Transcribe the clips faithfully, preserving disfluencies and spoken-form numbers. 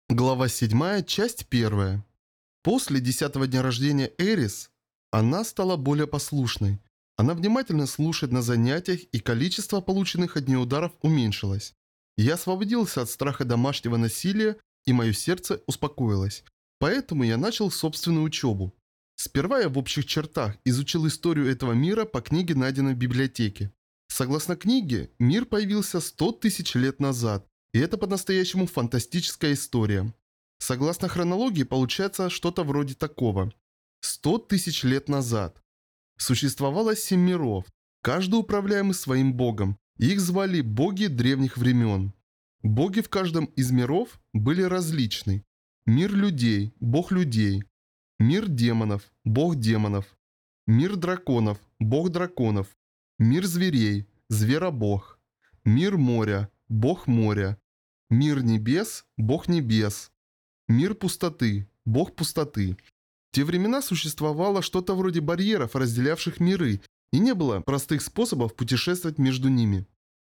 Глава седьмая, часть первая. После десятого дня рождения Эрис, она стала более послушной. Она внимательно слушает на занятиях, и количество полученных от нее ударов уменьшилось. Я освободился от страха домашнего насилия, и мое сердце успокоилось. Поэтому я начал собственную учебу. Сперва я в общих чертах изучил историю этого мира по книге, найденной в библиотеке. Согласно книге, мир появился сто тысяч лет назад, и это по-настоящему фантастическая история. Согласно хронологии, получается что-то вроде такого. Сто тысяч лет назад существовало семь миров, каждый управляемый своим богом. Их звали боги древних времен. Боги в каждом из миров были различны. Мир людей – бог людей. Мир демонов – бог демонов. Мир драконов – бог драконов. Мир зверей – зверобог. Мир моря – бог моря. Мир небес – бог небес. Мир пустоты – бог пустоты. В те времена существовало что-то вроде барьеров, разделявших миры, и не было простых способов путешествовать между ними.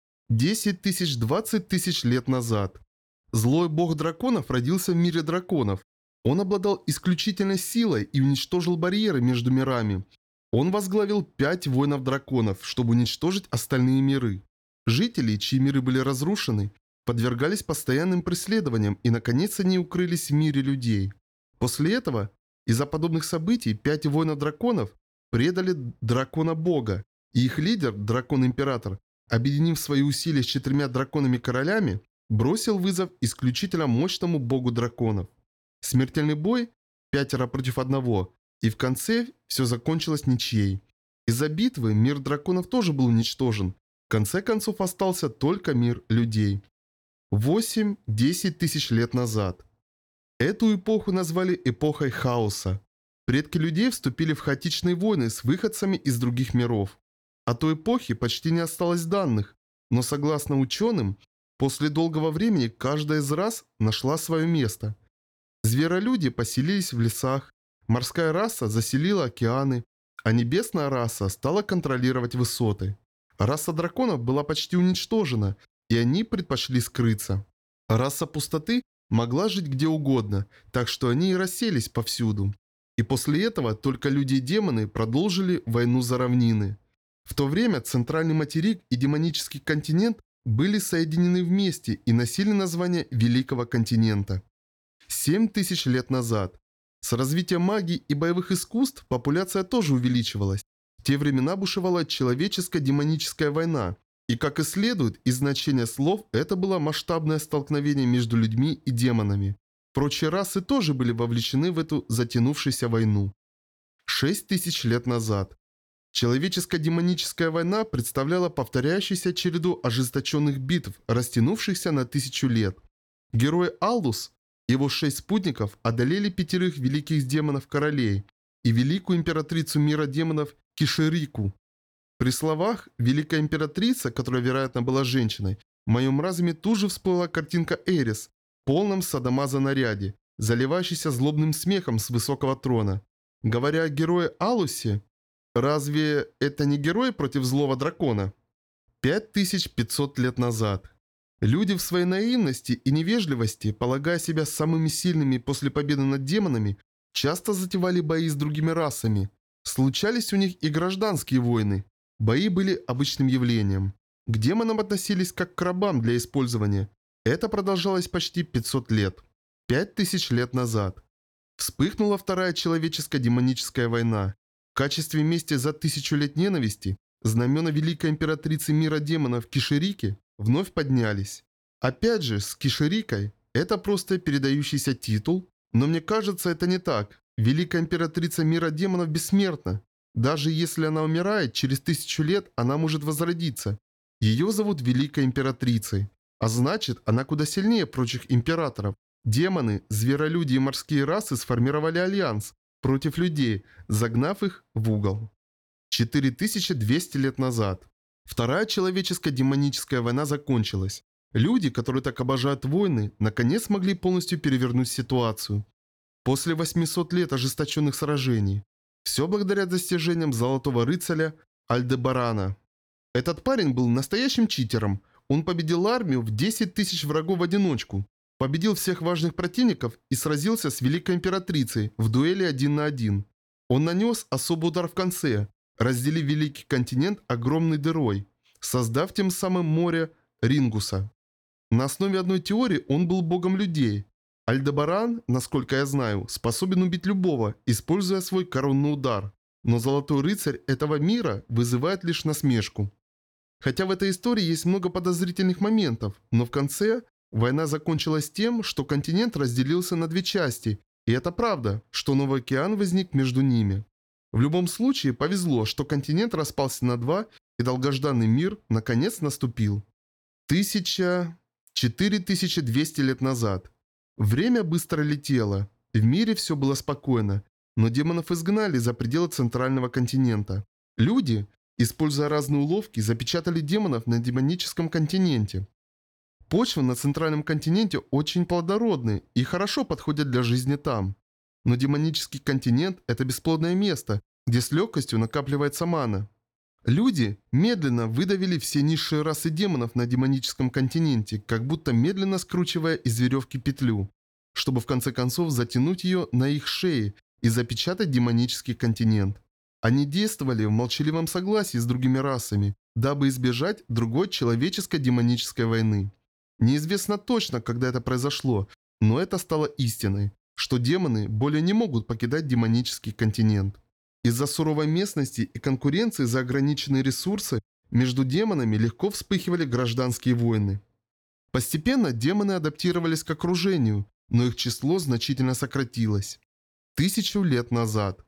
десять тысяч, двадцать тысяч лет назад. Злой бог драконов родился в мире драконов. Он обладал исключительной силой и уничтожил барьеры между мирами. Он возглавил пять воинов драконов, чтобы уничтожить остальные миры. Жители, чьи миры были разрушены, подвергались постоянным преследованиям, и наконец они укрылись в мире людей. После этого, из-за подобных событий, пять воинов-драконов предали дракона-бога, и их лидер, дракон-император, объединив свои усилия с четырьмя драконами-королями, бросил вызов исключительно мощному богу драконов. Смертельный бой – пятеро против одного, и в конце все закончилось ничьей. Из-за битвы мир драконов тоже был уничтожен. В конце концов остался только мир людей. восемь-десять тысяч лет назад. Эту эпоху назвали эпохой хаоса. Предки людей вступили в хаотичные войны с выходцами из других миров. О той эпохе почти не осталось данных, но согласно ученым, после долгого времени каждая из рас нашла свое место. Зверолюди поселились в лесах, морская раса заселила океаны, а небесная раса стала контролировать высоты. Раса драконов была почти уничтожена, и они предпочли скрыться. Раса пустоты могла жить где угодно, так что они и расселись повсюду. И после этого только люди и демоны продолжили войну за равнины. В то время центральный материк и демонический континент были соединены вместе и носили название Великого континента. Семь тысяч лет назад. С развитием магии и боевых искусств популяция тоже увеличивалась. В те времена бушевала человеческо-демоническая война. И как и следует из значения слов, это было масштабное столкновение между людьми и демонами. Прочие расы тоже были вовлечены в эту затянувшуюся войну. Шесть тысяч лет назад. Человеческо-демоническая война представляла повторяющуюся череду ожесточенных битв, растянувшихся на тысячу лет. Герой Алдус и его шесть спутников одолели пятерых великих демонов-королей и великую императрицу мира демонов Киширику. При словах «Великая императрица», которая, вероятно, была женщиной, в моем разуме тут же всплыла картинка Эрис в полном садомаза наряде, заливающейся злобным смехом с высокого трона. Говоря о герое Алусе, разве это не герой против злого дракона? пять тысяч пятьсот лет назад. Люди в своей наивности и невежливости, полагая себя самыми сильными после победы над демонами, часто затевали бои с другими расами. Случались у них и гражданские войны. Бои были обычным явлением. К демонам относились как к рабам для использования. Это продолжалось почти пятьсот лет. пять тысяч лет назад. Вспыхнула Вторая человеческо-демоническая война. В качестве мести за тысячу лет ненависти знамена Великой Императрицы мира демонов Киширики вновь поднялись. Опять же, с Киширикой это просто передающийся титул, но мне кажется, это не так. Великая Императрица мира демонов бессмертна. Даже если она умирает, через тысячу лет она может возродиться. Ее зовут Великой Императрицей. А значит, она куда сильнее прочих императоров. Демоны, зверолюди и морские расы сформировали альянс против людей, загнав их в угол. четыре тысячи двести лет назад. Вторая человеческо-демоническая война закончилась. Люди, которые так обожают войны, наконец смогли полностью перевернуть ситуацию. После восьмисот лет ожесточенных сражений. Все благодаря достижениям Золотого Рыцаря Альдебарана. Этот парень был настоящим читером. Он победил армию в десять тысяч врагов в одиночку. победил всех важных противников и сразился с Великой Императрицей в дуэли один на один. Он нанес особый удар в конце, разделив Великий континент огромной дырой, создав тем самым море Рингуса. На основе одной теории он был богом людей. Альдебаран, насколько я знаю, способен убить любого, используя свой коронный удар. Но Золотой Рыцарь этого мира вызывает лишь насмешку. Хотя в этой истории есть много подозрительных моментов, но в конце война закончилась тем, что континент разделился на две части, и это правда, что новый океан возник между ними. В любом случае повезло, что континент распался на два, и долгожданный мир наконец наступил. Тысяча... четыре тысячи двести лет назад. Время быстро летело. В мире все было спокойно, но демонов изгнали за пределы центрального континента. Люди, используя разные уловки, запечатали демонов на демоническом континенте. Почвы на центральном континенте очень плодородны и хорошо подходят для жизни там. Но демонический континент – это бесплодное место, где с легкостью накапливается мана. Люди медленно выдавили все низшие расы демонов на демоническом континенте, как будто медленно скручивая из веревки петлю, чтобы в конце концов затянуть ее на их шеи и запечатать демонический континент. Они действовали в молчаливом согласии с другими расами, дабы избежать другой человеческо-демонической войны. Неизвестно точно, когда это произошло, но это стало истиной, что демоны более не могут покидать демонический континент. Из-за суровой местности и конкуренции за ограниченные ресурсы между демонами легко вспыхивали гражданские войны. Постепенно демоны адаптировались к окружению, но их число значительно сократилось. Тысячу лет назад.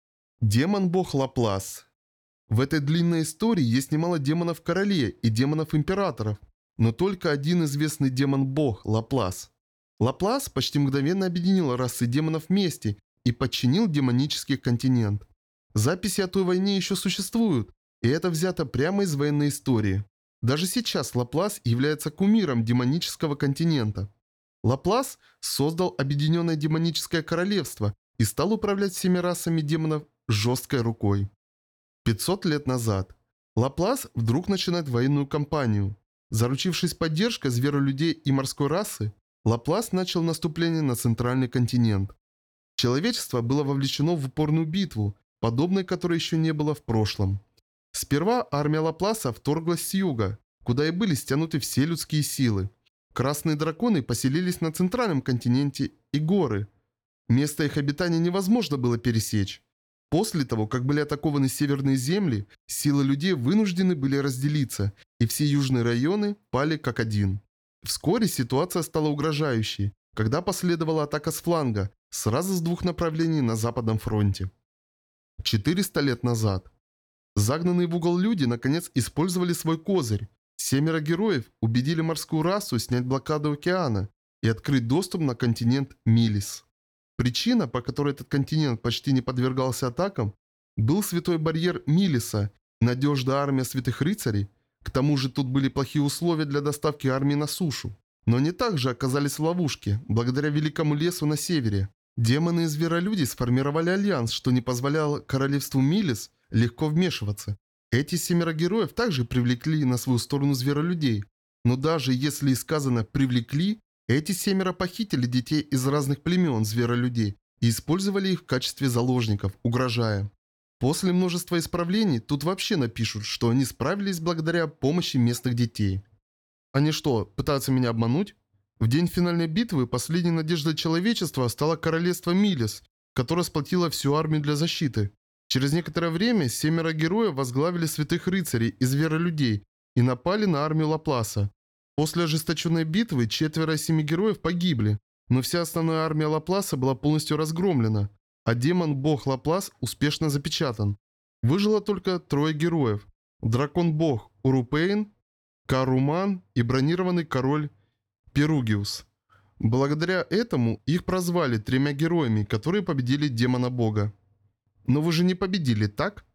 Демон-бог Лаплас. В этой длинной истории есть немало демонов-королей и демонов-императоров, но только один известный демон-бог Лаплас. Лаплас почти мгновенно объединил расы демонов вместе и подчинил демонический континент. Записи о той войне еще существуют, и это взято прямо из военной истории. Даже сейчас Лаплас является кумиром демонического континента. Лаплас создал Объединенное Демоническое Королевство и стал управлять всеми расами демонов жесткой рукой. пятьсот лет назад. Лаплас вдруг начинает военную кампанию. Заручившись поддержкой зверолюдей и морской расы, Лаплас начал наступление на центральный континент. Человечество было вовлечено в упорную битву, подобной которой еще не было в прошлом. Сперва армия Лапласа вторглась с юга, куда и были стянуты все людские силы. Красные драконы поселились на центральном континенте и горы. Место их обитания невозможно было пересечь. После того, как были атакованы северные земли, силы людей вынуждены были разделиться, и все южные районы пали как один. Вскоре ситуация стала угрожающей, когда последовала атака с фланга, сразу с двух направлений на Западном фронте. четыреста лет назад. Загнанные в угол люди наконец использовали свой козырь. Семеро героев убедили морскую расу снять блокаду океана и открыть доступ на континент Милис. Причина, по которой этот континент почти не подвергался атакам, был святой барьер Милиса, надежная армия святых рыцарей. К тому же тут были плохие условия для доставки армии на сушу. Но они также оказались в ловушке, благодаря великому лесу на севере. Демоны и зверолюди сформировали альянс, что не позволяло королевству Милис легко вмешиваться. Эти семеро героев также привлекли на свою сторону зверолюдей. Но даже если и сказано «привлекли», эти семеро похитили детей из разных племен зверолюдей и использовали их в качестве заложников, угрожая. После множества исправлений тут вообще напишут, что они справились благодаря помощи местных детей. Они что, пытаются меня обмануть? В день финальной битвы последней надеждой человечества стало королевство Милис, которое сплотило всю армию для защиты. Через некоторое время семеро героев возглавили святых рыцарей и зверолюдей и напали на армию Лапласа. После ожесточенной битвы четверо из семи героев погибли, но вся основная армия Лапласа была полностью разгромлена, а демон-бог Лаплас успешно запечатан. Выжило только трое героев – дракон-бог Урупейн, Каруман и бронированный король Перугиус. Благодаря этому их прозвали тремя героями, которые победили демона-бога. Но вы же не победили, так?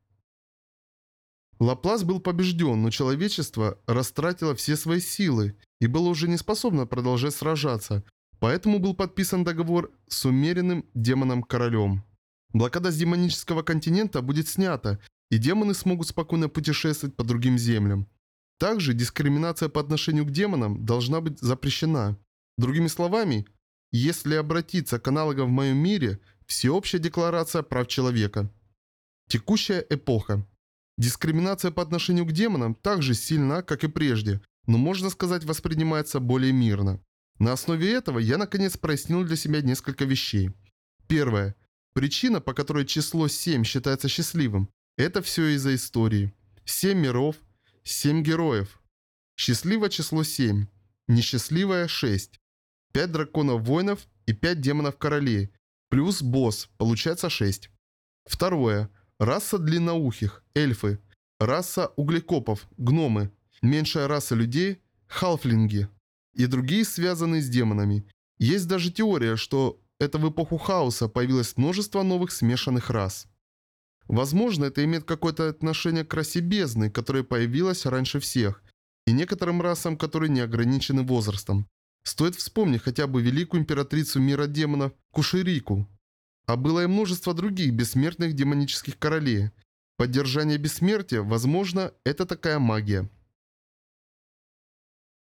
Лаплас был побежден, но человечество растратило все свои силы и было уже не способно продолжать сражаться, поэтому был подписан договор с умеренным демоном-королем. Блокада с демонического континента будет снята, и демоны смогут спокойно путешествовать по другим землям. Также дискриминация по отношению к демонам должна быть запрещена. Другими словами, если обратиться к аналогам в моем мире, всеобщая декларация прав человека. Текущая эпоха. Дискриминация по отношению к демонам так же сильна, как и прежде, но, можно сказать, воспринимается более мирно. На основе этого я наконец прояснил для себя несколько вещей. Первое. Причина, по которой число семь считается счастливым, это все из-за истории. Семь миров, семь героев. Счастливое число семь, несчастливое шесть. Пять драконов-воинов и пять демонов-королей, плюс босс, получается шесть. Второе. Раса длинноухих, эльфы. Раса углекопов, гномы. Меньшая раса людей, халфлинги. И другие, связанные с демонами. Есть даже теория, что это в эпоху хаоса появилось множество новых смешанных рас. Возможно, это имеет какое-то отношение к расе бездны, которая появилась раньше всех, и некоторым расам, которые не ограничены возрастом. Стоит вспомнить хотя бы великую императрицу мира демонов Куширику. А было и множество других бессмертных демонических королей. Поддержание бессмертия, возможно, это такая магия.